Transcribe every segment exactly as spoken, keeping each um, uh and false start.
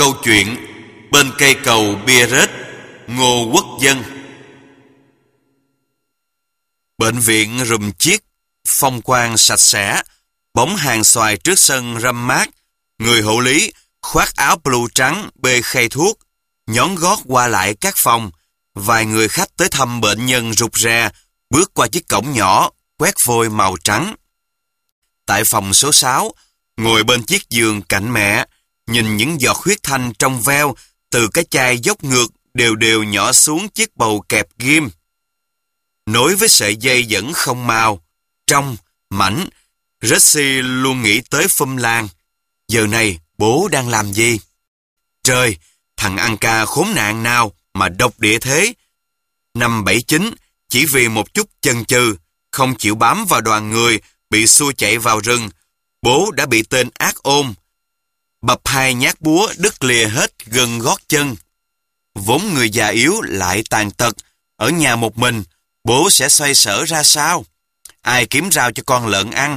Câu chuyện bên cây cầu bia rết, Ngô Quốc Dân. Bệnh viện rùm chiếc, phong quang sạch sẽ, bóng hàng xoài trước sân râm mát. Người hộ lý khoác áo blue trắng bê khay thuốc, nhón gót qua lại các phòng. Vài người khách tới thăm bệnh nhân rụt rè, bước qua chiếc cổng nhỏ, quét vôi màu trắng. Tại phòng số sáu, ngồi bên chiếc giường cạnh mẹ, nhìn những giọt huyết thanh trong veo từ cái chai dốc ngược đều đều nhỏ xuống chiếc bầu kẹp ghim. Nối với sợi dây vẫn không màu, trong, mảnh, Jessie luôn nghĩ tới Phum Lan. Giờ này bố đang làm gì? Trời, thằng ăn ca khốn nạn nào mà độc địa thế? Năm bảy chín, chỉ vì một chút chần chừ, không chịu bám vào đoàn người, bị xua chạy vào rừng, bố đã bị tên ác ôn bập hai nhát búa đứt lìa hết gân gót chân. Vốn người già yếu lại tàn tật, ở nhà một mình, bố sẽ xoay sở ra sao? Ai kiếm rau cho con lợn ăn?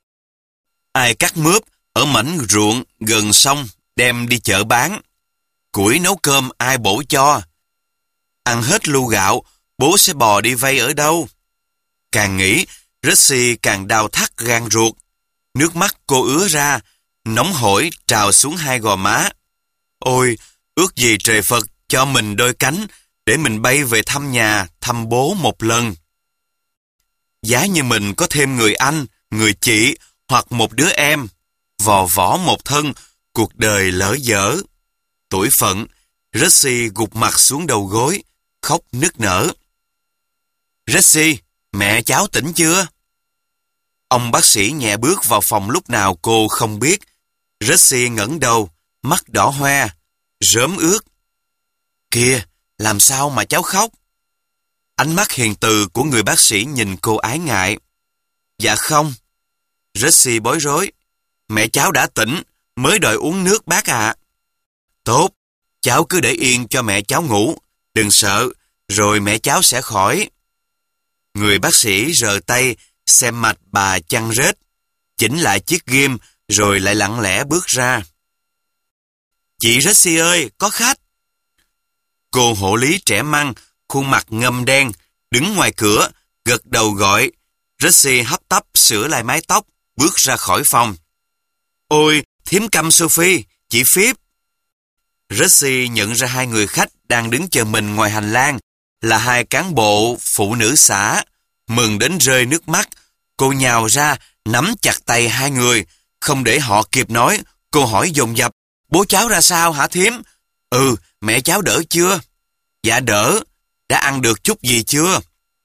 Ai cắt mướp ở mảnh ruộng gần sông đem đi chợ bán? Củi nấu cơm ai bổ cho? Ăn hết lu gạo, bố sẽ bò đi vay ở đâu? Càng nghĩ, Jessie càng đau thắt gan ruột. Nước mắt cô ứa ra, nóng hổi trào xuống hai gò má. Ôi, ước gì trời Phật cho mình đôi cánh để mình bay về thăm nhà, thăm bố một lần. Giá như mình có thêm người anh, người chị hoặc một đứa em, vò võ một thân, cuộc đời lỡ dở. Tuổi phận, Jessie gục mặt xuống đầu gối, khóc nức nở. Jessie, mẹ cháu tỉnh chưa? Ông bác sĩ nhẹ bước vào phòng lúc nào cô không biết. Jessie ngẩng đầu, mắt đỏ hoe, rớm ướt. Kìa, làm sao mà cháu khóc? Ánh mắt hiền từ của người bác sĩ nhìn cô ái ngại. Dạ không. Jessie bối rối. Mẹ cháu đã tỉnh, mới đòi uống nước bác ạ. À. Tốt, cháu cứ để yên cho mẹ cháu ngủ. Đừng sợ, rồi mẹ cháu sẽ khỏi. Người bác sĩ rờ tay, xem mạch bà chăn rết, chỉnh lại chiếc ghim, rồi lại lặng lẽ bước ra. Chị Jessie ơi, có khách. Cô hộ lý trẻ măng, khuôn mặt ngâm đen, đứng ngoài cửa, gật đầu gọi. Jessie hấp tấp sửa lại mái tóc, bước ra khỏi phòng. Ôi, thím Căm Sophie, chị Phiếp. Jessie nhận ra hai người khách đang đứng chờ mình ngoài hành lang, là hai cán bộ phụ nữ xã. Mừng đến rơi nước mắt, cô nhào ra, nắm chặt tay hai người. Không để họ kịp nói, cô hỏi dồn dập. Bố cháu ra sao hả thím? Ừ, mẹ cháu đỡ chưa? Dạ đỡ. Đã ăn được chút gì chưa?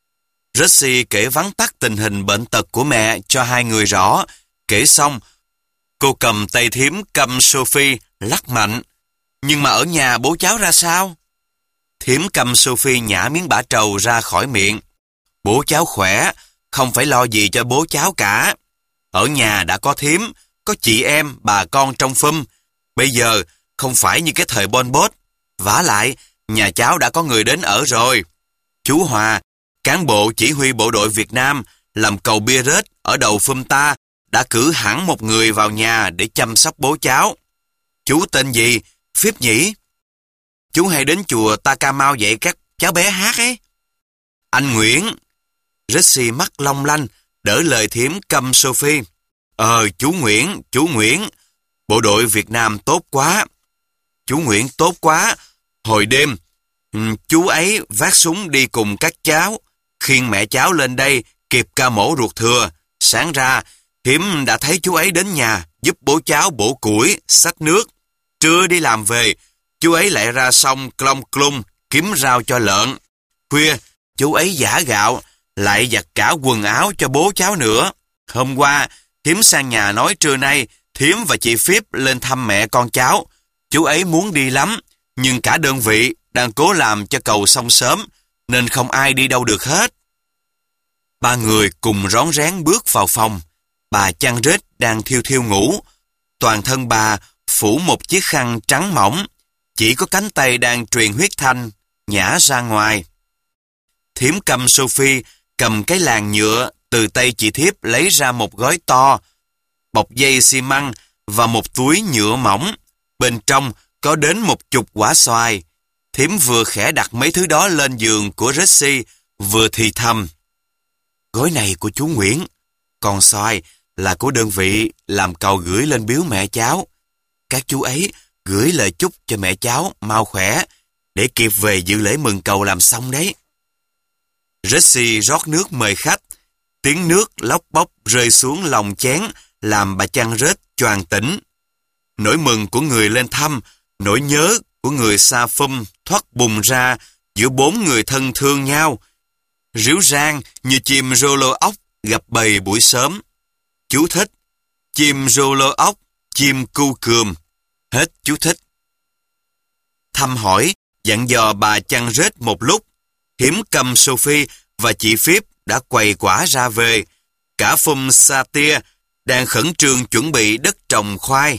Jessie kể vắn tắt tình hình bệnh tật của mẹ cho hai người rõ. Kể xong, cô cầm tay thím Căm Sophie lắc mạnh. Nhưng mà ở nhà bố cháu ra sao? Thím Căm Sophie nhả miếng bã trầu ra khỏi miệng. Bố cháu khỏe, không phải lo gì cho bố cháu cả. Ở nhà đã có thím, có chị em, bà con trong Phum. Bây giờ không phải như cái thời Pol Pot. Vả lại, nhà cháu đã có người đến ở rồi. Chú Hòa, cán bộ chỉ huy bộ đội Việt Nam, làm cầu bia rết ở đầu Phum ta, đã cử hẳn một người vào nhà để chăm sóc bố cháu. Chú tên gì? Phiếp nhỉ? Chú hay đến chùa Ta Ca Mau dạy các cháu bé hát ấy. Anh Nguyễn. Jessie mắt long lanh, đỡ lời thím Căm Sophie. Ờ, chú Nguyễn, chú Nguyễn. Bộ đội Việt Nam tốt quá. Chú Nguyễn tốt quá. Hồi đêm, chú ấy vác súng đi cùng các cháu, khiêng mẹ cháu lên đây kịp ca mổ ruột thừa. Sáng ra, thím đã thấy chú ấy đến nhà, giúp bố cháu bổ củi, xách nước. Trưa đi làm về, chú ấy lại ra sông Clong Clun kiếm rau cho lợn. Khuya, chú ấy giã gạo, lại giặt cả quần áo cho bố cháu nữa. Hôm qua, thím sang nhà nói trưa nay, thím và chị Phiếp lên thăm mẹ con cháu. Chú ấy muốn đi lắm, nhưng cả đơn vị đang cố làm cho cầu xong sớm, nên không ai đi đâu được hết. Ba người cùng rón rén bước vào phòng. Bà chăn rết đang thiêu thiêu ngủ. Toàn thân bà phủ một chiếc khăn trắng mỏng, chỉ có cánh tay đang truyền huyết thanh, nhả ra ngoài. Thím Căm Sophie cầm cái làn nhựa từ tay chị Thiếp lấy ra một gói to, bọc dây xi măng và một túi nhựa mỏng. Bên trong có đến một chục quả xoài. Thím vừa khẽ đặt mấy thứ đó lên giường của Rexy, vừa thì thầm. Gói này của chú Nguyễn, còn xoài là của đơn vị làm cầu gửi lên biếu mẹ cháu. Các chú ấy gửi lời chúc cho mẹ cháu mau khỏe, để kịp về dự lễ mừng cầu làm xong đấy. Rexy rót nước mời khách. Tiếng nước lóc bóc rơi xuống lòng chén làm bà chăn rết choàng tỉnh. Nỗi mừng của người lên thăm, nỗi nhớ của người xa phum thoát bùng ra giữa bốn người thân thương nhau. Ríu rang như chim rô lô ốc gặp bầy buổi sớm. Chú thích: chim rô lô ốc, chim cu cườm. Hết chú thích. Thăm hỏi, dặn dò bà chăn rết một lúc. Hiếm cầm Sophie và chị Phíp đã quầy quả ra về. Cả phum sa tia đang khẩn trương chuẩn bị đất trồng khoai.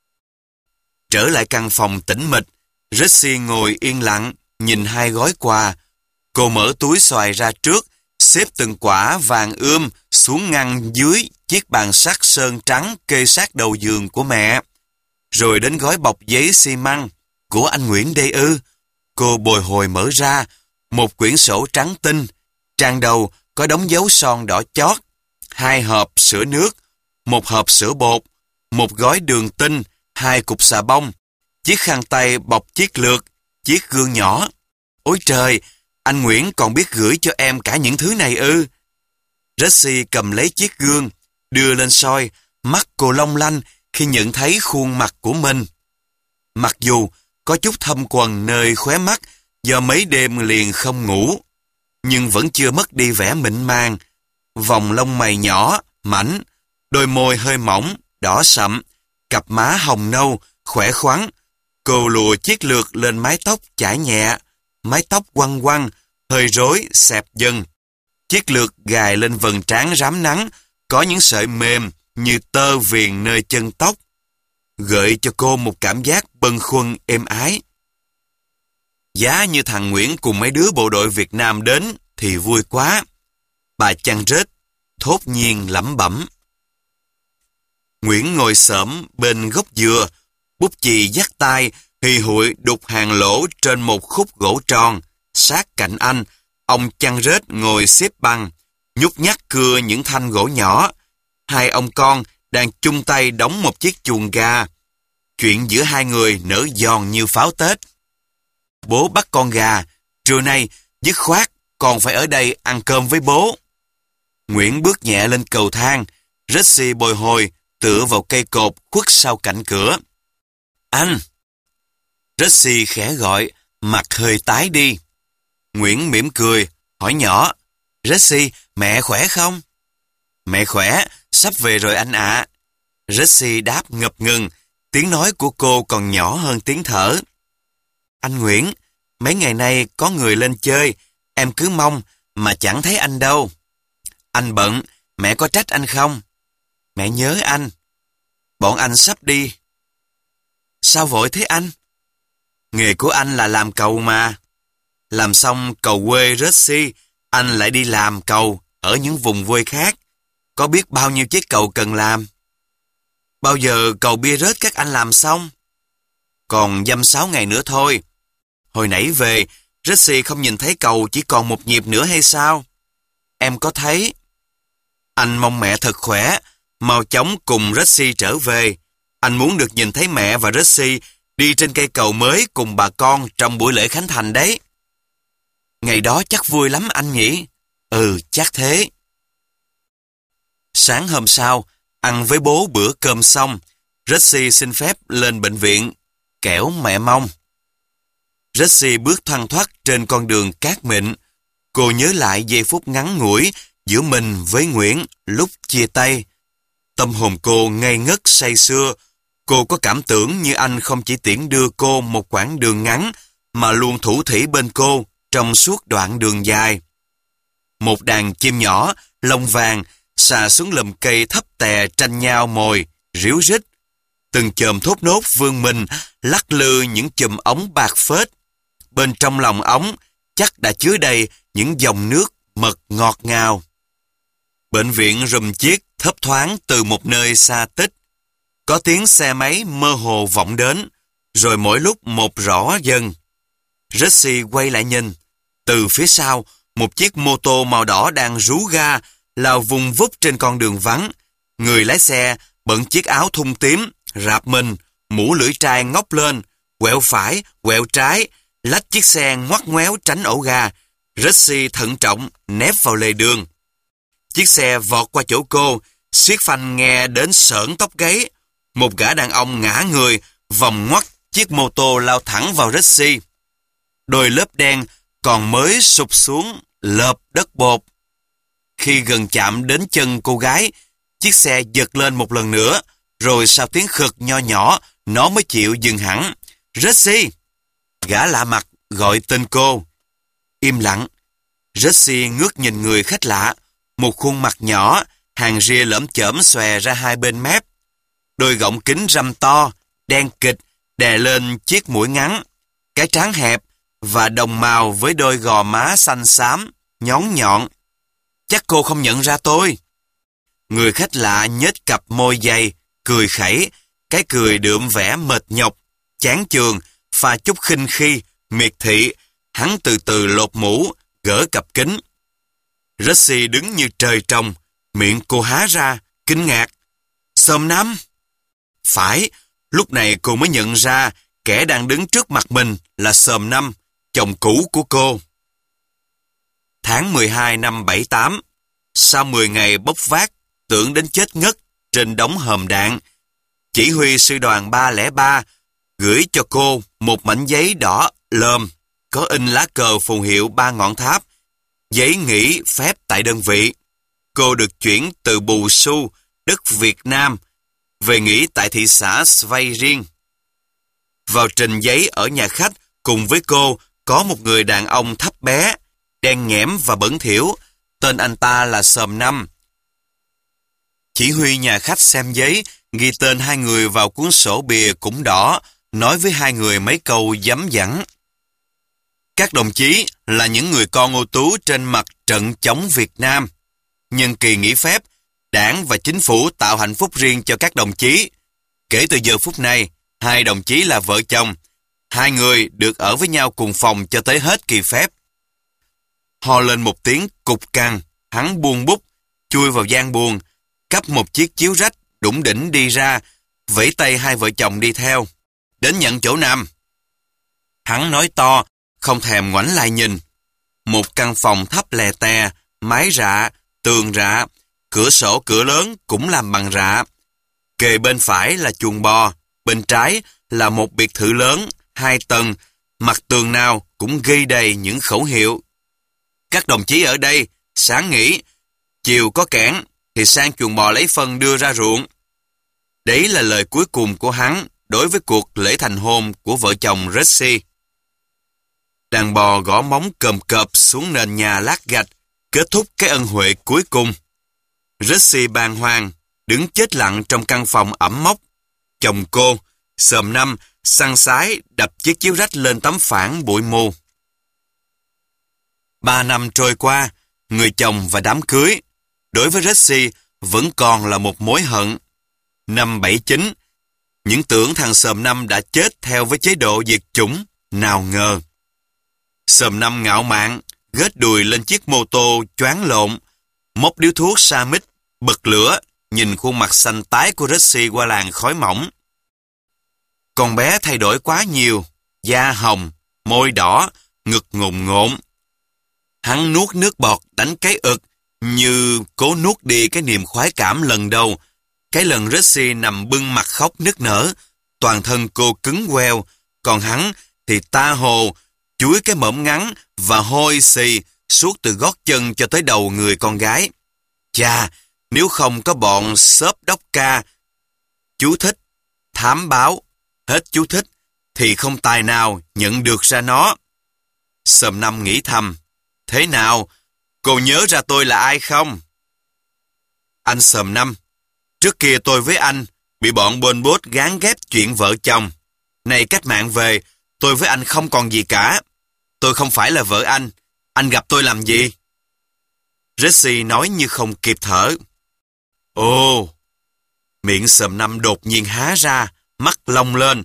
Trở lại căn phòng tĩnh mịch, Rexy ngồi yên lặng, nhìn hai gói quà. Cô mở túi xoài ra trước, xếp từng quả vàng ươm xuống ngăn dưới chiếc bàn sắt sơn trắng kê sát đầu giường của mẹ. Rồi đến gói bọc giấy xi măng của anh Nguyễn đây ư. Cô bồi hồi mở ra, một quyển sổ trắng tinh, trang đầu có đóng dấu son đỏ chót, hai hộp sữa nước, một hộp sữa bột, một gói đường tinh, hai cục xà bông, chiếc khăn tay bọc chiếc lược, chiếc gương nhỏ. Ôi trời, anh Nguyễn còn biết gửi cho em cả những thứ này ư? Rexy cầm lấy chiếc gương, đưa lên soi, mắt cô long lanh khi nhận thấy khuôn mặt của mình. Mặc dù có chút thâm quầng nơi khóe mắt do mấy đêm liền không ngủ, nhưng vẫn chưa mất đi vẻ mịn màng. Vòng lông mày nhỏ, mảnh, đôi môi hơi mỏng, đỏ sậm, cặp má hồng nâu, khỏe khoắn. Cô lùa chiếc lược lên mái tóc chải nhẹ, mái tóc quăn quăn, hơi rối, xẹp dần. Chiếc lược gài lên vầng trán rám nắng, có những sợi mềm như tơ viền nơi chân tóc, gợi cho cô một cảm giác bâng khuâng êm ái. Giá như thằng Nguyễn cùng mấy đứa bộ đội Việt Nam đến thì vui quá. Bà chăn rết, thốt nhiên lẩm bẩm. Nguyễn ngồi xổm bên gốc dừa, bút chì dắt tay, hì hụi đục hàng lỗ trên một khúc gỗ tròn. Sát cạnh anh, ông chăn rết ngồi xếp bằng, nhúc nhắc cưa những thanh gỗ nhỏ. Hai ông con đang chung tay đóng một chiếc chuồng gà. Chuyện giữa hai người nở giòn như pháo Tết. Bố bắt con gà, trưa nay dứt khoát còn phải ở đây ăn cơm với bố. Nguyễn bước nhẹ lên cầu thang, Rexy bồi hồi tựa vào cây cột khuất sau cạnh cửa. Anh! Rexy khẽ gọi, mặt hơi tái đi. Nguyễn mỉm cười, hỏi nhỏ. Rexy, mẹ khỏe không? Mẹ khỏe, sắp về rồi anh ạ. À. Rexy đáp ngập ngừng, tiếng nói của cô còn nhỏ hơn tiếng thở. Anh Nguyễn, mấy ngày nay có người lên chơi, em cứ mong mà chẳng thấy anh đâu. Anh bận, mẹ có trách anh không? Mẹ nhớ anh. Bọn anh sắp đi. Sao vội thế anh? Nghề của anh là làm cầu mà. Làm xong cầu quê Rexy, anh lại đi làm cầu ở những vùng quê khác. Có biết bao nhiêu chiếc cầu cần làm. Bao giờ cầu bia rết các anh làm xong? Còn dăm sáu ngày nữa thôi. Hồi nãy về, Rexy không nhìn thấy cầu chỉ còn một nhịp nữa hay sao? Em có thấy. Anh mong mẹ thật khỏe, mau chóng cùng Rexy trở về. Anh muốn được nhìn thấy mẹ và Rexy đi trên cây cầu mới cùng bà con trong buổi lễ khánh thành đấy. Ngày đó chắc vui lắm anh nhỉ? Ừ, chắc thế. Sáng hôm sau, ăn với bố bữa cơm xong, Rexy xin phép lên bệnh viện, kẻo mẹ mong. Rexy bước thoăn thoắt trên con đường cát mịn. Cô nhớ lại giây phút ngắn ngủi giữa mình với Nguyễn lúc chia tay. Tâm hồn cô ngây ngất say sưa. Cô có cảm tưởng như anh không chỉ tiễn đưa cô một quãng đường ngắn, mà luôn thủ thỉ bên cô trong suốt đoạn đường dài. Một đàn chim nhỏ, lông vàng, xà xuống lùm cây thấp tè tranh nhau mồi, ríu rít. Từng chòm thốt nốt vươn mình, lắc lư những chùm ống bạc phết. Bên trong lòng ống chắc đã chứa đầy những dòng nước mật ngọt ngào. Bệnh viện rùm chiếc thấp thoáng từ một nơi xa tích. Có tiếng xe máy mơ hồ vọng đến. rồi mỗi lúc một rõ dần. Jesse quay lại nhìn. Từ phía sau, một chiếc mô tô màu đỏ đang rú ga, lao vùng vút trên con đường vắng. Người lái xe bận chiếc áo thun tím, rạp mình, mũ lưỡi trai ngóc lên, quẹo phải, quẹo trái, lách chiếc xe ngoắt ngoéo tránh ổ ga. Jesse thận trọng nép vào lề đường. Chiếc xe vọt qua chỗ cô, siết phanh nghe đến sởn tóc gáy. Một gã đàn ông ngã người, vòng ngoắt chiếc mô tô lao thẳng vào Jesse. Đôi lớp đen còn mới sụp xuống, lợp đất bột. Khi gần chạm đến chân cô gái, chiếc xe giật lên một lần nữa, rồi sau tiếng khực nho nhỏ, nó mới chịu dừng hẳn. Jesse! Gã lạ mặt gọi tên cô. Im lặng. Jesse ngước nhìn người khách lạ. Một khuôn mặt nhỏ, hàng ria lởm chởm xòe ra hai bên mép. Đôi gọng kính râm to, đen kịch, đè lên chiếc mũi ngắn. Cái trán hẹp và đồng màu với đôi gò má xanh xám, nhón nhọn. Chắc cô không nhận ra tôi. Người khách lạ nhếch cặp môi dày, cười khẩy. Cái cười đượm vẻ mệt nhọc, chán chường, pha chút khinh khi, miệt thị. Hắn từ từ lột mũ, gỡ cặp kính. Jesse đứng như trời trồng, miệng cô há ra, kinh ngạc. Sơm Năm? Phải, lúc này cô mới nhận ra kẻ đang đứng trước mặt mình là Sơm Năm, chồng cũ của cô. Tháng mười hai năm bảy tám, sau mười ngày bốc vác, tưởng đến chết ngất trên đống hòm đạn, chỉ huy sư đoàn ba không ba gửi cho cô một mảnh giấy đỏ lơm, có in lá cờ phù hiệu ba ngọn tháp, giấy nghỉ phép tại đơn vị. Cô được chuyển từ Bù Xu, đất Việt Nam, về nghỉ tại thị xã Svay Riêng. Vào trình giấy ở nhà khách, cùng với cô có một người đàn ông thấp bé, đen nhẽm và bẩn thỉu, tên anh ta là Sơm Năm. Chỉ huy nhà khách xem giấy, ghi tên hai người vào cuốn sổ bìa cũng đỏ, nói với hai người mấy câu dấm dẳng. Các đồng chí là những người con ưu tú trên mặt trận chống Việt Nam. Nhân kỳ nghỉ phép, Đảng và chính phủ tạo hạnh phúc riêng cho các đồng chí. Kể từ giờ phút này, hai đồng chí là vợ chồng. Hai người được ở với nhau cùng phòng cho tới hết kỳ phép. Ho lên một tiếng cục cằn, hắn buông bút, chui vào gian buồng, cắp một chiếc chiếu rách, đủng đỉnh đi ra, vẫy tay hai vợ chồng đi theo. Đến nhận chỗ nằm. Hắn nói to, không thèm ngoảnh lại nhìn. Một căn phòng thấp lè tè, mái rạ, tường rạ, cửa sổ cửa lớn cũng làm bằng rạ. Kề bên phải là chuồng bò, bên trái là một biệt thự lớn, hai tầng, mặt tường nào cũng ghi đầy những khẩu hiệu. Các đồng chí ở đây, sáng nghỉ, chiều có kẽn thì sang chuồng bò lấy phân đưa ra ruộng. Đấy là lời cuối cùng của hắn đối với cuộc lễ thành hôn của vợ chồng Jesse. Đàn bò gõ móng cồm cộp xuống nền nhà lát gạch, kết thúc cái ân huệ cuối cùng. Jesse bàng hoàng, đứng chết lặng trong căn phòng ẩm mốc. Chồng cô, Sơm Năm, săn sái đập chiếc chiếu rách lên tấm phản bụi mù. Ba năm trôi qua, người chồng và đám cưới, đối với Jesse vẫn còn là một mối hận. Năm bảy chín, những tưởng thằng Sơm Năm đã chết theo với chế độ diệt chủng, nào ngờ. Sơm Năm ngạo mạn, gết đùi lên chiếc mô tô choáng lộn, móc điếu thuốc sa mít, bật lửa, nhìn khuôn mặt xanh tái của Jesse qua làn khói mỏng. Con bé thay đổi quá nhiều, da hồng, môi đỏ, ngực ngùng ngộn. Hắn nuốt nước bọt đánh cái ực, như cố nuốt đi cái niềm khoái cảm lần đầu. Cái lần Jesse nằm bưng mặt khóc nức nở, toàn thân cô cứng queo, còn hắn thì ta hồ, chuối cái mõm ngắn và hôi xì suốt từ gót chân cho tới đầu người con gái. Chà, nếu không có bọn xốp đốc ca, chú thích, thám báo, hết chú thích, thì không tài nào nhận được ra nó. Sơm Năm nghĩ thầm, thế nào, cô nhớ ra tôi là ai không? Anh Sơm Năm, trước kia tôi với anh bị bọn Pol Pot gán ghép chuyện vợ chồng. Này cách mạng về, tôi với anh không còn gì cả. Tôi không phải là vợ anh, anh gặp tôi làm gì? Jesse nói như không kịp thở. Ồ! Miệng Sơm Năm đột nhiên há ra, mắt long lên,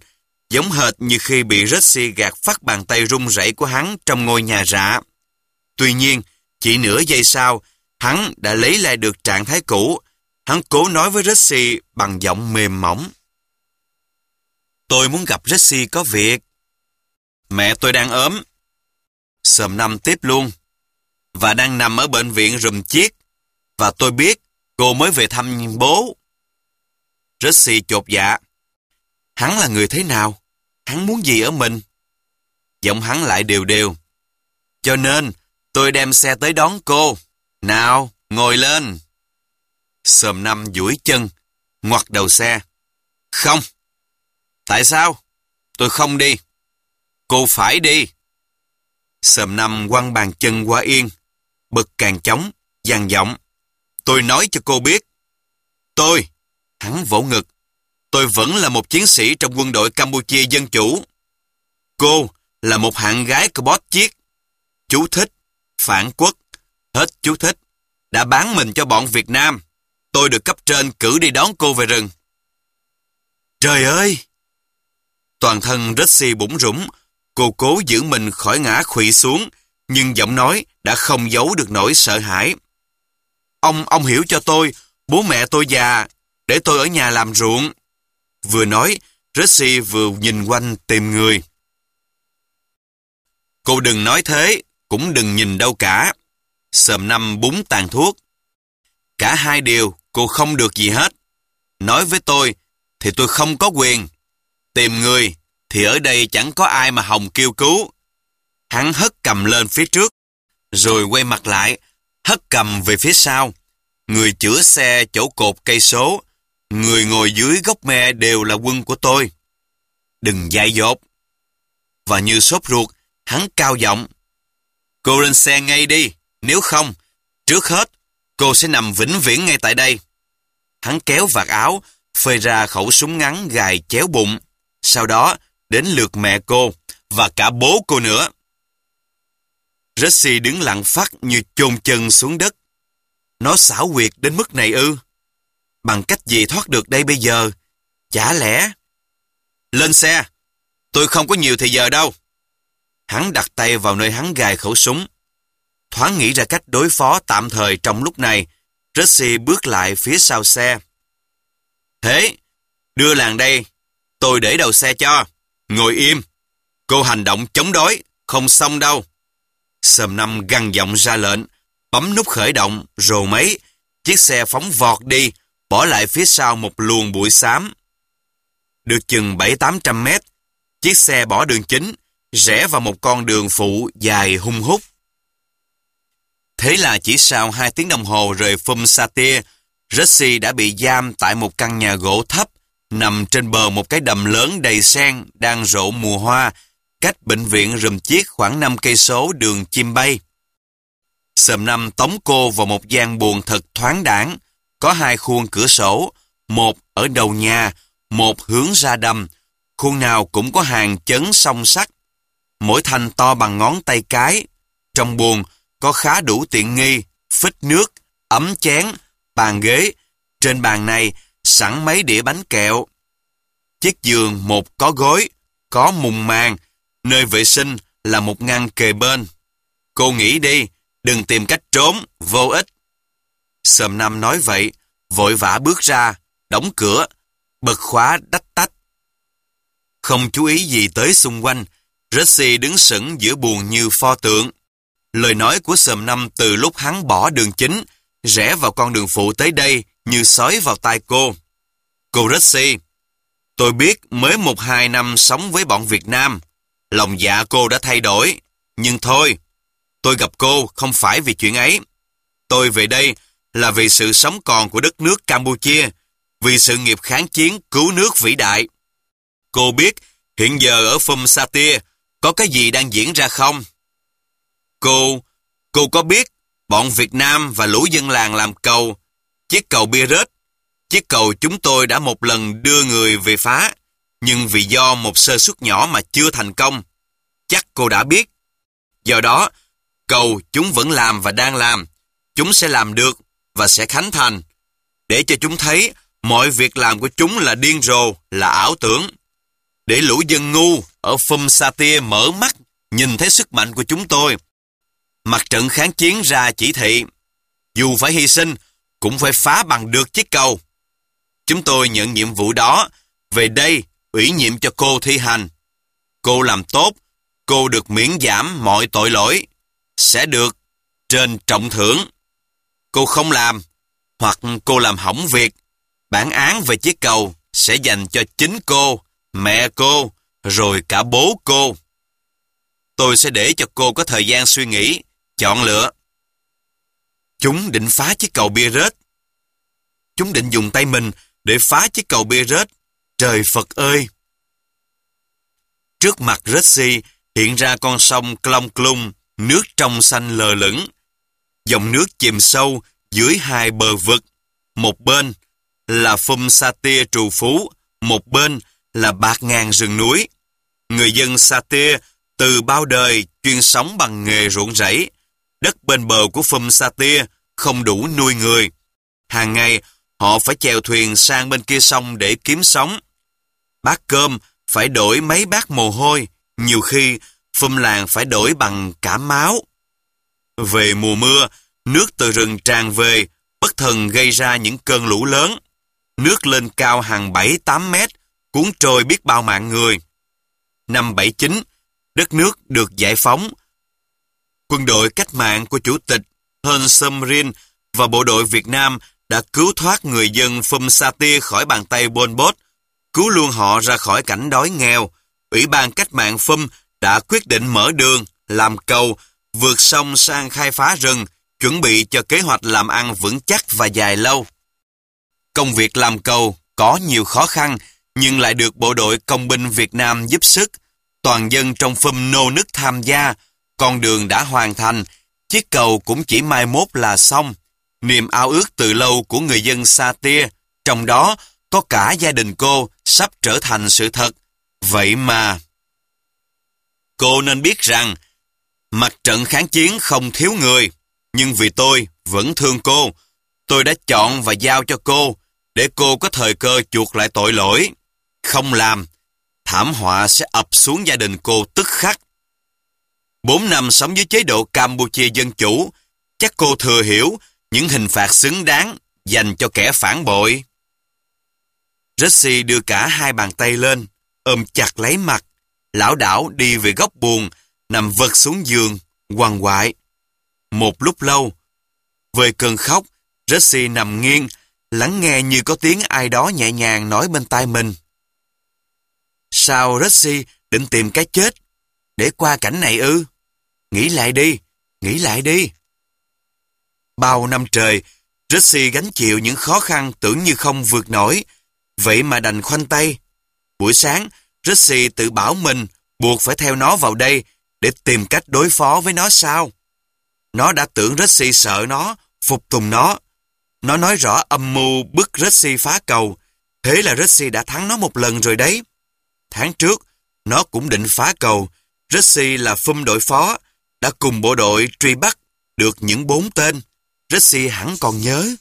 giống hệt như khi bị Rusty gạt phát bàn tay run rẩy của hắn trong ngôi nhà rạ. Tuy nhiên, chỉ nửa giây sau, hắn đã lấy lại được trạng thái cũ. Hắn cố nói với Rusty bằng giọng mềm mỏng. Tôi muốn gặp Rusty có việc. Mẹ tôi đang ốm. Sầm Năm tiếp luôn. Và đang nằm ở bệnh viện Rùm Chiếc. Và tôi biết cô mới về thăm bố. Rusty chột dạ. Hắn là người thế nào? Hắn muốn gì ở mình? Giọng hắn lại đều đều. Cho nên tôi đem xe tới đón cô. Nào, ngồi lên. Sầm Năm duỗi chân, ngoặt đầu xe. Không. Tại sao? Tôi không đi. Cô phải đi. Sầm Năm quăng bàn chân qua yên, bật càng chóng, dằn giọng. Tôi nói cho cô biết. Tôi, hắn vỗ ngực, tôi vẫn là một chiến sĩ trong quân đội Campuchia Dân Chủ. Cô là một hạng gái của Bót Chiết. Chú thích, phản quốc, hết chú thích. Đã bán mình cho bọn Việt Nam. Tôi được cấp trên cử đi đón cô về rừng. Trời ơi! Toàn thân Rusty bủn rủn. Cô cố giữ mình khỏi ngã khuỵu xuống, nhưng giọng nói đã không giấu được nỗi sợ hãi. Ông, ông hiểu cho tôi, bố mẹ tôi già, để tôi ở nhà làm ruộng. Vừa nói, Rusty vừa nhìn quanh tìm người. Cô đừng nói thế, cũng đừng nhìn đâu cả. Sầm Năm búng tàn thuốc. Cả hai điều, cô không được gì hết. Nói với tôi, thì tôi không có quyền. Tìm người, thì ở đây chẳng có ai mà hòng kêu cứu. Hắn hất cầm lên phía trước, rồi quay mặt lại, hất cầm về phía sau. Người chữa xe chỗ cột cây số, người ngồi dưới gốc me đều là quân của tôi. Đừng dại dột. Và như sốt ruột, hắn cao giọng. Cô lên xe ngay đi, nếu không, trước hết, cô sẽ nằm vĩnh viễn ngay tại đây. Hắn kéo vạt áo, phơi ra khẩu súng ngắn gài chéo bụng. Sau đó, đến lượt mẹ cô, và cả bố cô nữa. Rusty đứng lặng phắt như chôn chân xuống đất. Nó xảo quyệt đến mức này ư? Bằng cách gì thoát được đây bây giờ? Chả lẽ... Lên xe! Tôi không có nhiều thời giờ đâu. Hắn đặt tay vào nơi hắn gài khẩu súng. Thoáng nghĩ ra cách đối phó tạm thời trong lúc này, Rusty bước lại phía sau xe. Thế, đưa làng đây, tôi để đầu xe cho. Ngồi im. Cô hành động chống đối, không xong đâu. Sầm Năm gằn giọng ra lệnh, bấm nút khởi động, rồ mấy. Chiếc xe phóng vọt đi, bỏ lại phía sau một luồng bụi xám. Được chừng bảy tám trăm mét, chiếc xe bỏ đường chính, rẽ vào một con đường phụ dài hung hút. Thế là chỉ sau hai tiếng đồng hồ rời Phum Satir, Rusty đã bị giam tại một căn nhà gỗ thấp, nằm trên bờ một cái đầm lớn đầy sen đang rộ mùa hoa, cách bệnh viện Rùm Chiếc khoảng năm cây số đường chim bay. Sầm Năm tống cô vào một gian buồng thật thoáng đãng, có hai khuôn cửa sổ, một ở đầu nhà, một hướng ra đầm, khuôn nào cũng có hàng chấn song sắt, mỗi thanh to bằng ngón tay cái. Trong buồng có khá đủ tiện nghi, phích nước, ấm chén, bàn ghế. Trên bàn này sẵn mấy đĩa bánh kẹo. Chiếc giường một có gối, có mùng màn, nơi vệ sinh là một ngăn kề bên. Cô nghĩ đi, đừng tìm cách trốn, vô ích. Sầm Năm nói vậy, vội vã bước ra, đóng cửa, bật khóa đách tách. Không chú ý gì tới xung quanh, Rusty đứng sững giữa buồng như pho tượng. Lời nói của Sầm Năm từ lúc hắn bỏ đường chính, rẽ vào con đường phụ tới đây như sói vào tai cô. Cô Rusty, tôi biết mới một hai năm sống với bọn Việt Nam, lòng dạ cô đã thay đổi, nhưng thôi, tôi gặp cô không phải vì chuyện ấy. Tôi về đây là vì sự sống còn của đất nước Campuchia, vì sự nghiệp kháng chiến cứu nước vĩ đại. Cô biết hiện giờ ở Phum Satir có cái gì đang diễn ra không? Cô, cô có biết bọn Việt Nam và lũ dân làng làm cầu, chiếc cầu bia rết, chiếc cầu chúng tôi đã một lần đưa người về phá, nhưng vì do một sơ suất nhỏ mà chưa thành công. Chắc cô đã biết. Do đó, cầu chúng vẫn làm và đang làm, chúng sẽ làm được và sẽ khánh thành, để cho chúng thấy mọi việc làm của chúng là điên rồ, là ảo tưởng. để lũ dân ngu ở Phum Satir mở mắt, nhìn thấy sức mạnh của chúng tôi. Mặt trận kháng chiến ra chỉ thị, dù phải hy sinh, cũng phải phá bằng được chiếc cầu. Chúng tôi nhận nhiệm vụ đó, về đây ủy nhiệm cho cô thi hành. Cô làm tốt, cô được miễn giảm mọi tội lỗi, sẽ được trên trọng thưởng. Cô không làm, hoặc cô làm hỏng việc, bản án về chiếc cầu sẽ dành cho chính cô, mẹ cô, rồi cả bố cô. Tôi sẽ để cho cô có thời gian suy nghĩ, chọn lựa. Chúng định phá chiếc cầu bia rết. Chúng định dùng tay mình để phá chiếc cầu bia rết. Trời Phật ơi! Trước mặt Rusty hiện ra con sông Klong Klung, nước trong xanh lờ lững. Dòng nước chìm sâu dưới hai bờ vực. Một bên là Phum Satir trù phú, một bên là bạt ngàn rừng núi. Người dân Satir từ bao đời chuyên sống bằng nghề ruộng rẫy. Đất bên bờ của Phum Satir không đủ nuôi người. Hàng ngày họ phải chèo thuyền sang bên kia sông để kiếm sống. Bát cơm phải đổi mấy bát mồ hôi, nhiều khi Phum làng phải đổi bằng cả máu. Về mùa mưa, nước từ rừng tràn về, bất thần gây ra những cơn lũ lớn. Nước lên cao hàng bảy tám mét, cuốn trôi biết bao mạng người. Năm bảy chín, đất nước được giải phóng. Quân đội cách mạng của Chủ tịch Hun Sen Rin và bộ đội Việt Nam đã cứu thoát người dân Phum Satir khỏi bàn tay Pol Pot, cứu luôn họ ra khỏi cảnh đói nghèo. Ủy ban cách mạng Phum đã quyết định mở đường, làm cầu, vượt sông sang khai phá rừng, chuẩn bị cho kế hoạch làm ăn vững chắc và dài lâu. Công việc làm cầu có nhiều khó khăn, nhưng lại được bộ đội công binh Việt Nam giúp sức. Toàn dân trong Phum nô nức tham gia, con đường đã hoàn thành, chiếc cầu cũng chỉ mai mốt là xong. Niềm ao ước từ lâu của người dân Satir, trong đó có cả gia đình cô, sắp trở thành sự thật. Vậy mà... Cô nên biết rằng, mặt trận kháng chiến không thiếu người, nhưng vì tôi vẫn thương cô, tôi đã chọn và giao cho cô, để cô có thời cơ chuộc lại tội lỗi. Không làm, thảm họa sẽ ập xuống gia đình cô tức khắc. Bốn năm sống dưới chế độ Campuchia Dân Chủ, chắc cô thừa hiểu những hình phạt xứng đáng dành cho kẻ phản bội. Rusty đưa cả hai bàn tay lên, ôm chặt lấy mặt, lảo đảo đi về góc buồng, nằm vật xuống giường, quằn quại. Một lúc lâu, vơi cơn khóc, Rusty nằm nghiêng, lắng nghe như có tiếng ai đó nhẹ nhàng nói bên tai mình. Sao Rusty định tìm cái chết để qua cảnh này ư? Nghĩ lại đi, nghĩ lại đi. Bao năm trời, Rusty gánh chịu những khó khăn tưởng như không vượt nổi, vậy mà đành khoanh tay. Buổi sáng, Rusty tự bảo mình buộc phải theo nó vào đây để tìm cách đối phó với nó sao? Nó đã tưởng Rusty sợ nó, phục tùng nó. Nó nói rõ âm mưu bức Rusty phá cầu, thế là Rusty đã thắng nó một lần rồi đấy. Tháng trước, nó cũng định phá cầu. Rusty là Phum đội phó, đã cùng bộ đội truy bắt được những bốn tên. Rusty hẳn còn nhớ.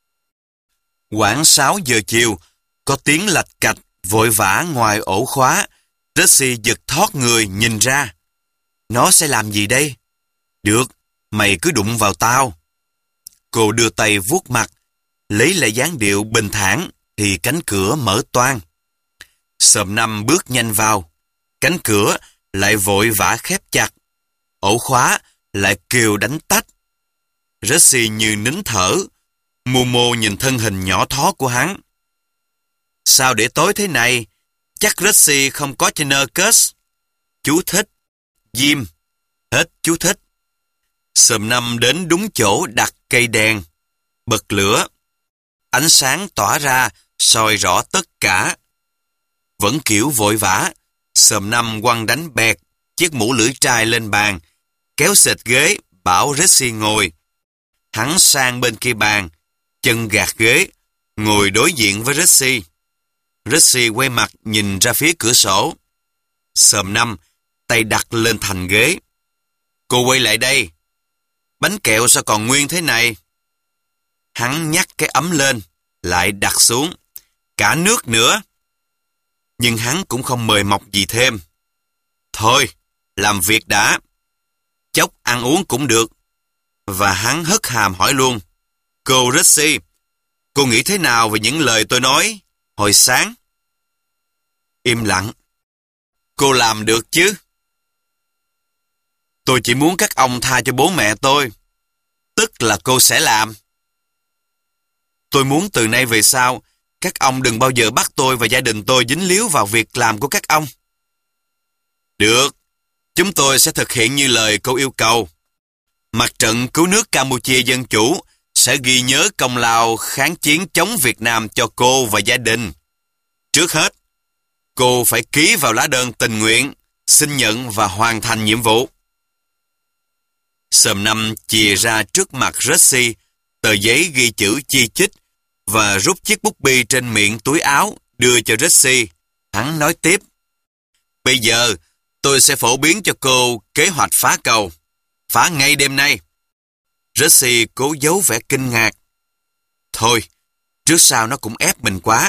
Khoảng sáu giờ chiều, có tiếng lạch cạch vội vã ngoài ổ khóa. Rusty giật thoát người nhìn ra. Nó sẽ làm gì đây? Được, mày cứ đụng vào tao. Cô đưa tay vuốt mặt, lấy lại dáng điệu bình thản thì cánh cửa mở toang. Sầm Năm bước nhanh vào, cánh cửa lại vội vã khép chặt, ổ khóa lại kêu đánh tách. Rusty như nín thở, mù mô nhìn thân hình nhỏ thó của hắn. Sao để tối thế này? Chắc Rusty không có trên Nercus. Chú thích. Diêm. Hết chú thích. Sầm Năm đến đúng chỗ đặt cây đèn, bật lửa. Ánh sáng tỏa ra, soi rõ tất cả. Vẫn kiểu vội vã, Sầm Năm quăng đánh bẹt chiếc mũ lưỡi trai lên bàn, kéo xệt ghế, bảo Rusty ngồi. Hắn sang bên kia bàn, chân gạt ghế, ngồi đối diện với Rusty. Rusty quay mặt nhìn ra phía cửa sổ. Sầm Năm, tay đặt lên thành ghế. Cô quay lại đây. Bánh kẹo sao còn nguyên thế này? Hắn nhắc cái ấm lên, lại đặt xuống. Cả nước nữa. nhưng hắn cũng không mời mọc gì thêm. Thôi, làm việc đã. Chốc ăn uống cũng được. Và hắn hất hàm hỏi luôn. Cô Ritchie, cô nghĩ thế nào về những lời tôi nói hồi sáng? Im lặng. Cô làm được chứ? Tôi chỉ muốn các ông tha cho bố mẹ tôi. Tức là cô sẽ làm. Tôi muốn từ nay về sau, các ông đừng bao giờ bắt tôi và gia đình tôi dính líu vào việc làm của các ông. Được, chúng tôi sẽ thực hiện như lời cô yêu cầu. Mặt trận cứu nước Campuchia Dân Chủ sẽ ghi nhớ công lao kháng chiến chống Việt Nam cho cô và gia đình. Trước hết, cô phải ký vào lá đơn tình nguyện, xin nhận và hoàn thành nhiệm vụ. Sầm Năm chìa ra trước mặt Ritchie tờ giấy ghi chữ chi chít và rút chiếc bút bi trên miệng túi áo đưa cho Ritchie. Hắn nói tiếp. Bây giờ, tôi sẽ phổ biến cho cô kế hoạch phá cầu. Phá ngay đêm nay. Ritchie cố giấu vẻ kinh ngạc. Thôi, trước sau nó cũng ép mình quá.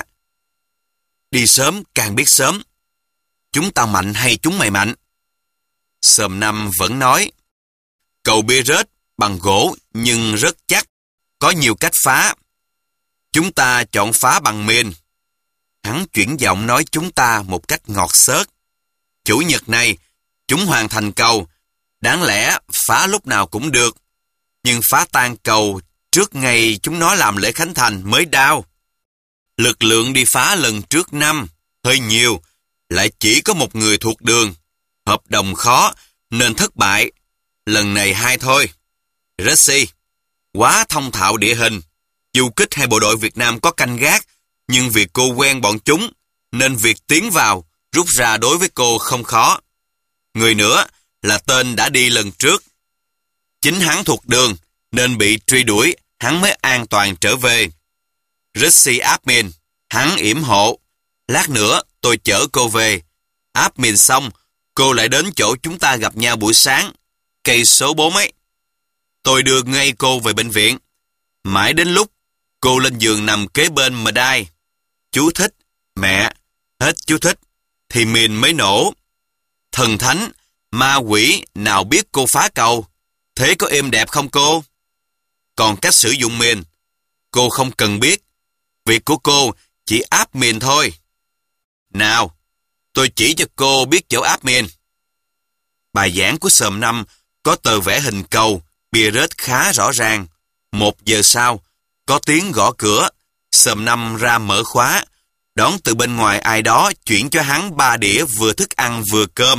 Đi sớm càng biết sớm. Chúng tao mạnh hay chúng mày mạnh? Sầm Năm vẫn nói. Cầu bia rết bằng gỗ nhưng rất chắc. Có nhiều cách phá. Chúng ta chọn phá bằng mìn. Hắn chuyển giọng nói chúng ta một cách ngọt xớt. Chủ nhật này, chúng hoàn thành cầu. Đáng lẽ phá lúc nào cũng được. Nhưng phá tan cầu trước ngày chúng nó làm lễ khánh thành mới đau. Lực lượng đi phá lần trước năm, hơi nhiều, lại chỉ có một người thuộc đường. Hợp đồng khó nên thất bại. Lần này hai thôi. Ritchie, quá thông thạo địa hình. Du kích hay bộ đội Việt Nam có canh gác, nhưng vì cô quen bọn chúng, nên việc tiến vào, rút ra đối với cô không khó. Người nữa là tên đã đi lần trước. Chính hắn thuộc đường, nên bị truy đuổi, hắn mới an toàn trở về. Ritchie áp mình, hắn yểm hộ. Lát nữa tôi chở cô về. Áp mình xong, cô lại đến chỗ chúng ta gặp nhau buổi sáng, cây số bốn ấy. Tôi đưa ngay cô về bệnh viện. Mãi đến lúc cô lên giường nằm kế bên mà đai. Chú thích, mẹ, hết chú thích, thì mìn mới nổ. Thần thánh, ma quỷ nào biết cô phá cầu. Thế có êm đẹp không cô? Còn cách sử dụng mìn, cô không cần biết. Việc của cô chỉ áp mìn thôi. Nào, tôi chỉ cho cô biết chỗ áp mìn. Bài giảng của Sầm Năm có tờ vẽ hình cầu, bia rết khá rõ ràng. Một giờ sau, có tiếng gõ cửa. Sầm Năm ra mở khóa, đón từ bên ngoài ai đó chuyển cho hắn ba đĩa vừa thức ăn vừa cơm.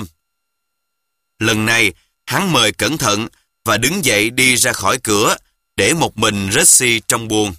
Lần này, hắn mời cẩn thận và đứng dậy đi ra khỏi cửa, để một mình Ritchie trong buồng.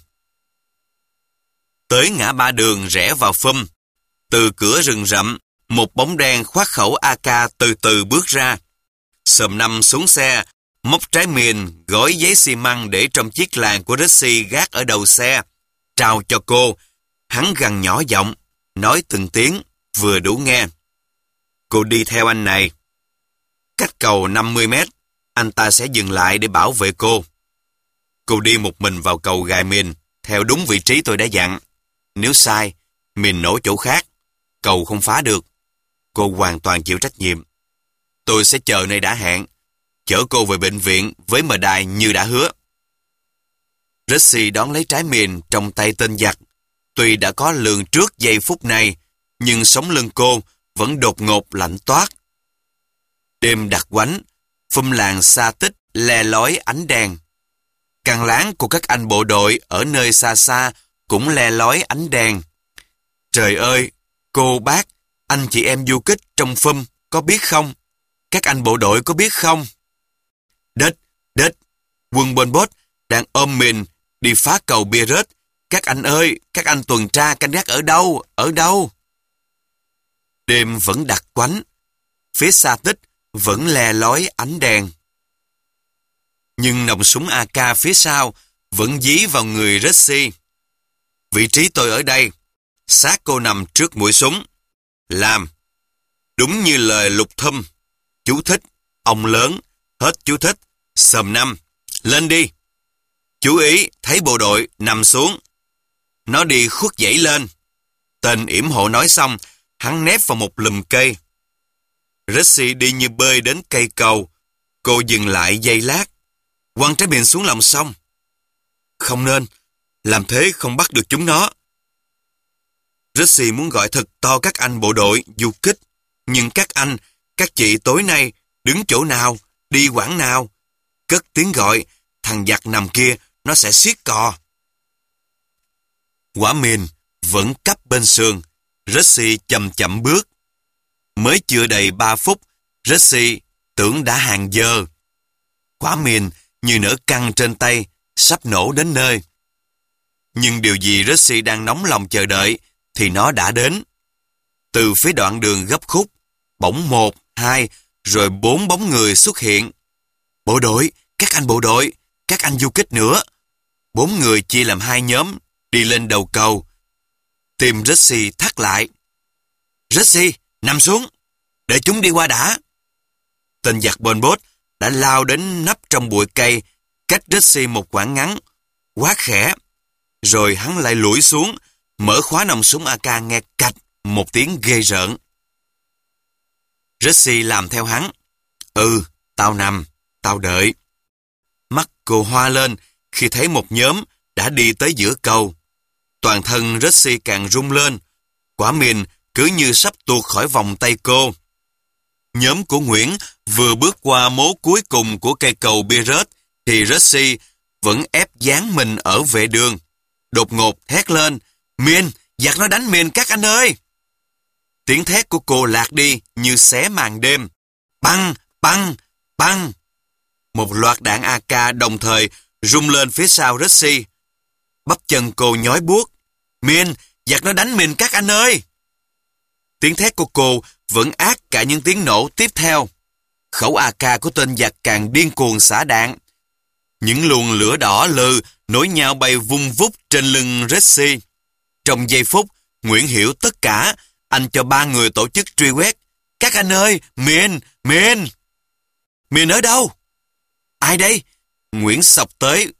Tới ngã ba đường rẽ vào phum. Từ cửa rừng rậm, một bóng đen khoác khẩu a ca từ từ bước ra. Sầm Năm xuống xe, móc trái mìn, gói giấy xi măng để trong chiếc làn của Ritchie gác ở đầu xe. Trao cho cô, hắn gằn nhỏ giọng, nói từng tiếng, vừa đủ nghe. Cô đi theo anh này. Cách cầu năm mươi mét, anh ta sẽ dừng lại để bảo vệ cô. Cô đi một mình vào cầu gài mìn, theo đúng vị trí tôi đã dặn. Nếu sai, mìn nổ chỗ khác, cầu không phá được. Cô hoàn toàn chịu trách nhiệm. Tôi sẽ chờ nơi đã hẹn, chở cô về bệnh viện với mờ đài như đã hứa. Ritchie đón lấy trái mìn trong tay tên giặc. Tuy đã có lường trước giây phút này, nhưng sống lưng cô vẫn đột ngột lạnh toát. Đêm đặc quánh, phum làng xa tích le lói ánh đèn. Căn láng của các anh bộ đội ở nơi xa xa cũng le lói ánh đèn. Trời ơi, cô bác, anh chị em du kích trong phum có biết không? Các anh bộ đội có biết không? Đết, đết, quân Pol Pot đang ôm mình đi phá cầu bia rết. Các anh ơi, các anh tuần tra canh gác ở đâu, ở đâu? Đêm vẫn đặc quánh, phía xa tích vẫn le lói ánh đèn. Nhưng nòng súng a ca phía sau vẫn dí vào người Ritchie. Vị trí tôi ở đây, xác cô nằm trước mũi súng. Làm. Đúng như lời Lục Thâm. Chú thích, ông lớn, hết chú thích, Sầm Năm. Lên đi. Chú ý, thấy bộ đội, nằm xuống. Nó đi khuất dãy lên. Tên yểm hộ nói xong, hắn nép vào một lùm cây. Rexy đi như bơi đến cây cầu. Cô dừng lại giây lát, quăng trái mìn xuống lòng sông. Không nên, làm thế không bắt được chúng nó. Rexy muốn gọi thật to các anh bộ đội, du kích. Nhưng các anh, các chị tối nay đứng chỗ nào, đi quãng nào. Cất tiếng gọi, thằng giặc nằm kia, nó sẽ siết cò. Quả mìn vẫn cắp bên sườn. Rexy chậm chậm bước. Mới chưa đầy ba phút, Rexy tưởng đã hàng giờ. Quả mìn như nở căng trên tay, sắp nổ đến nơi. Nhưng điều gì Rexy đang nóng lòng chờ đợi thì nó đã đến. Từ phía đoạn đường gấp khúc, bỗng một, hai, rồi bốn bóng người xuất hiện. Bộ đội, các anh bộ đội, các anh du kích nữa. Bốn người chia làm hai nhóm, đi lên đầu cầu. Tim Rexy thắt lại. Rexy, nằm xuống, để chúng đi qua đã. Tên giặc Pol Pot đã lao đến nấp trong bụi cây, cách Rexy một quãng ngắn, quát khẽ. Rồi hắn lại lủi xuống, mở khóa nòng súng a ca nghe cạch một tiếng ghê rợn. Rexy làm theo hắn. Ừ, tao nằm, tao đợi. Mắt cô hoa lên khi thấy một nhóm đã đi tới giữa cầu. Toàn thân Rexy càng rung lên. Quả mìn cứ như sắp tuột khỏi vòng tay cô. Nhóm của Nguyễn vừa bước qua mố cuối cùng của cây cầu bia rớt thì Rexy vẫn ép dán mình ở vệ đường. Đột ngột hét lên, Min, giặc nó đánh Min các anh ơi! Tiếng thét của cô lạc đi như xé màn đêm. Băng, băng, băng! Một loạt đạn a ca đồng thời rung lên phía sau Rexy. Bắp chân cô nhói buốt. Min, giặc nó đánh Min các anh ơi! Tiếng thét của cô vẫn ác cả những tiếng nổ tiếp theo. Khẩu a ca của tên giặc càng điên cuồng xả đạn. Những luồng lửa đỏ lừ nối nhau bay vung vút trên lưng Rexy. Trong giây phút, Nguyễn hiểu tất cả. Anh cho ba người tổ chức truy quét. Các anh ơi, Min, Min! Min ở đâu? Ai đây? Nguyễn xộc tới.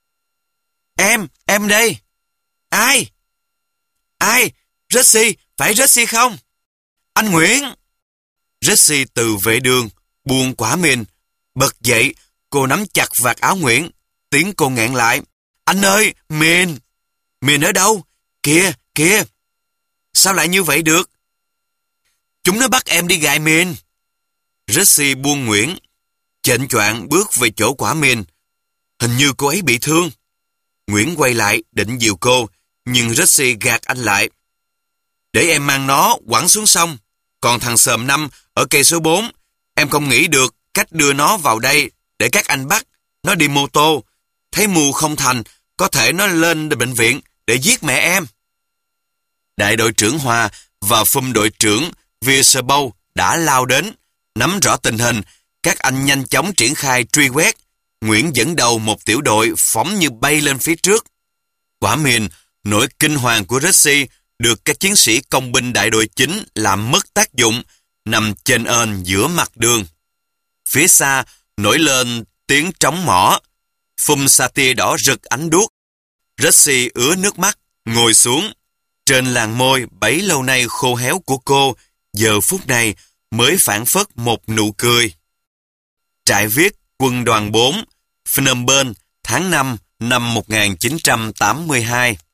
Em, em đây. Ai? Ai? Rexy, phải Rexy không? Anh Nguyễn! Rexy từ vệ đường, buông quả mìn. Bật dậy, cô nắm chặt vạt áo Nguyễn. Tiếng cô nghẹn lại. Anh ơi, Min! Min ở đâu? Kìa, kìa! Sao lại như vậy được? Chúng nó bắt em đi gài mìn. Rexy buông Nguyễn, chệnh choạng bước về chỗ quả mìn. Hình như cô ấy bị thương. Nguyễn quay lại định dìu cô, nhưng Rexy gạt anh lại. Để em mang nó quẳng xuống sông. Còn thằng Sờm Năm ở cây số bốn, em không nghĩ được cách đưa nó vào đây để các anh bắt. Nó đi mô tô. Thấy mù không thành, có thể nó lên bệnh viện để giết mẹ em. Đại đội trưởng Hòa và phum đội trưởng Viersebau đã lao đến. Nắm rõ tình hình, các anh nhanh chóng triển khai truy quét. Nguyễn dẫn đầu một tiểu đội phóng như bay lên phía trước. Quả mìn, nỗi kinh hoàng của Rexy được các chiến sĩ công binh đại đội chính làm mất tác dụng, nằm trên ên giữa mặt đường. Phía xa nổi lên tiếng trống mỏ. Phum sa tia đỏ rực ánh đuốc. Rexy ứa nước mắt, ngồi xuống. Trên làn môi bấy lâu nay khô héo của cô, giờ phút này mới phảng phất một nụ cười. Trại viết quân đoàn bốn, Phnom Penh, tháng năm năm một nghìn chín trăm tám mươi hai.